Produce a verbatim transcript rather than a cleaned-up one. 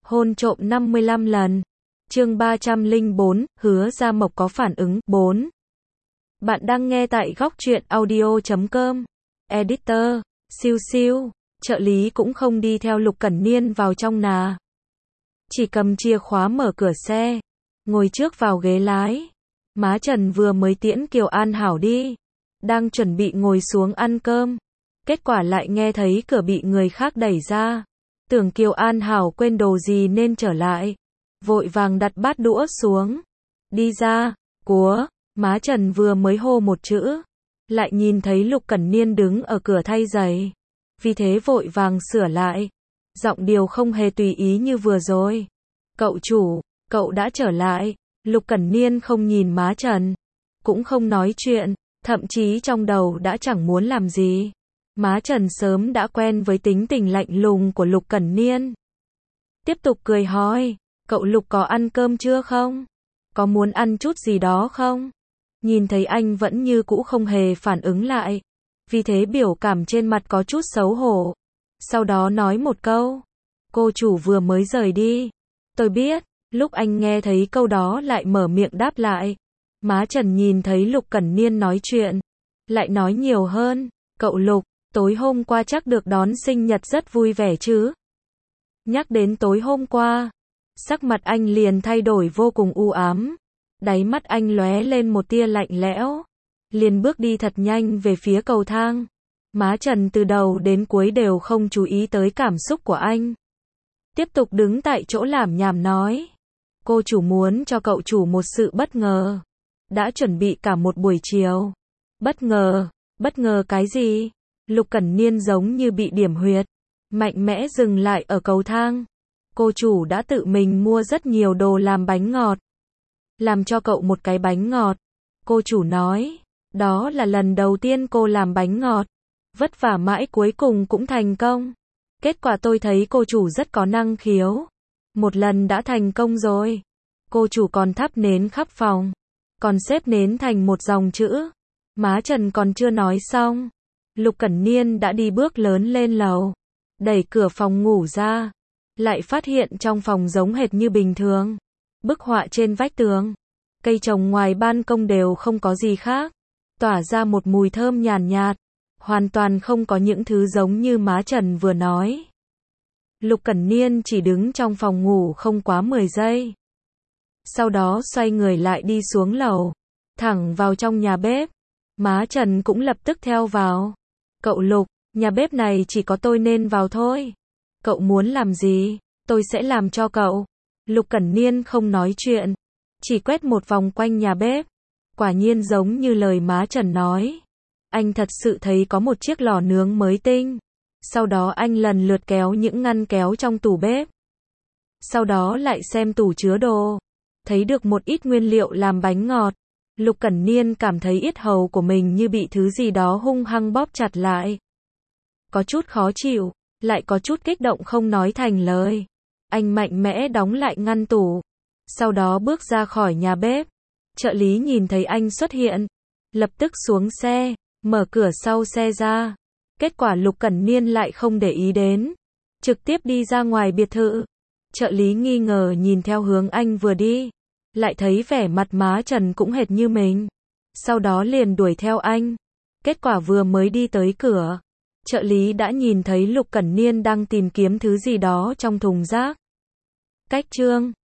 Hôn trộm năm mươi lăm lần. Chương ba trăm lẻ bốn, Hứa Gia Mộc có phản ứng. bốn. Bạn đang nghe tại góc truyện audio chấm com. Editor, siêu siêu, trợ lý cũng không đi theo Lục Cẩn Niên vào trong nà. Chỉ cầm chìa khóa mở cửa xe, ngồi trước vào ghế lái. Má Trần vừa mới tiễn Kiều An Hảo đi, đang chuẩn bị ngồi xuống ăn cơm. Kết quả lại nghe thấy cửa bị người khác đẩy ra. Tưởng Kiều An Hảo quên đồ gì nên trở lại. Vội vàng đặt bát đũa xuống. Đi ra, cúa, má Trần vừa mới hô một chữ. Lại nhìn thấy Lục Cẩn Niên đứng ở cửa thay giày. Vì thế vội vàng sửa lại. Giọng điều không hề tùy ý như vừa rồi. Cậu chủ, cậu đã trở lại. Lục Cẩn Niên không nhìn má Trần. Cũng không nói chuyện. Thậm chí trong đầu đã chẳng muốn làm gì. Má Trần sớm đã quen với tính tình lạnh lùng của Lục Cẩn Niên. Tiếp tục cười hỏi, cậu Lục có ăn cơm chưa không? Có muốn ăn chút gì đó không? Nhìn thấy anh vẫn như cũ không hề phản ứng lại. Vì thế biểu cảm trên mặt có chút xấu hổ. Sau đó nói một câu. Cô chủ vừa mới rời đi. Tôi biết, lúc anh nghe thấy câu đó lại mở miệng đáp lại. Má Trần nhìn thấy Lục Cẩn Niên nói chuyện. Lại nói nhiều hơn, cậu Lục. Tối hôm qua chắc được đón sinh nhật rất vui vẻ chứ? Nhắc đến tối hôm qua, sắc mặt anh liền thay đổi vô cùng u ám. Đáy mắt anh lóe lên một tia lạnh lẽo. Liền bước đi thật nhanh về phía cầu thang. Má Trần từ đầu đến cuối đều không chú ý tới cảm xúc của anh. Tiếp tục đứng tại chỗ lảm nhảm nói. Cô chủ muốn cho cậu chủ một sự bất ngờ. Đã chuẩn bị cả một buổi chiều. Bất ngờ? Bất ngờ cái gì? Lục Cẩn Niên giống như bị điểm huyệt. Mạnh mẽ dừng lại ở cầu thang. Cô chủ đã tự mình mua rất nhiều đồ làm bánh ngọt. Làm cho cậu một cái bánh ngọt. Cô chủ nói. Đó là lần đầu tiên cô làm bánh ngọt. Vất vả mãi cuối cùng cũng thành công. Kết quả tôi thấy cô chủ rất có năng khiếu. Một lần đã thành công rồi. Cô chủ còn thắp nến khắp phòng. Còn xếp nến thành một dòng chữ. Má Trần còn chưa nói xong. Lục Cẩn Niên đã đi bước lớn lên lầu. Đẩy cửa phòng ngủ ra. Lại phát hiện trong phòng giống hệt như bình thường. Bức họa trên vách tường. Cây trồng ngoài ban công đều không có gì khác. Tỏa ra một mùi thơm nhàn nhạt. Hoàn toàn không có những thứ giống như má Trần vừa nói. Lục Cẩn Niên chỉ đứng trong phòng ngủ không quá mười giây. Sau đó xoay người lại đi xuống lầu. Thẳng vào trong nhà bếp. Má Trần cũng lập tức theo vào. Cậu Lục, nhà bếp này chỉ có tôi nên vào thôi. Cậu muốn làm gì, tôi sẽ làm cho cậu. Lục Cẩn Niên không nói chuyện. Chỉ quét một vòng quanh nhà bếp. Quả nhiên giống như lời má Trần nói. Anh thật sự thấy có một chiếc lò nướng mới tinh. Sau đó anh lần lượt kéo những ngăn kéo trong tủ bếp. Sau đó lại xem tủ chứa đồ. Thấy được một ít nguyên liệu làm bánh ngọt. Lục Cẩn Niên cảm thấy yết hầu của mình như bị thứ gì đó hung hăng bóp chặt lại. Có chút khó chịu, lại có chút kích động không nói thành lời. Anh mạnh mẽ đóng lại ngăn tủ. Sau đó bước ra khỏi nhà bếp. Trợ lý nhìn thấy anh xuất hiện. Lập tức xuống xe, mở cửa sau xe ra. Kết quả Lục Cẩn Niên lại không để ý đến. Trực tiếp đi ra ngoài biệt thự. Trợ lý nghi ngờ nhìn theo hướng anh vừa đi. Lại thấy vẻ mặt má Trần cũng hệt như mình. Sau đó liền đuổi theo anh. Kết quả vừa mới đi tới cửa. Trợ lý đã nhìn thấy Lục Cẩn Niên đang tìm kiếm thứ gì đó trong thùng rác. Cách chương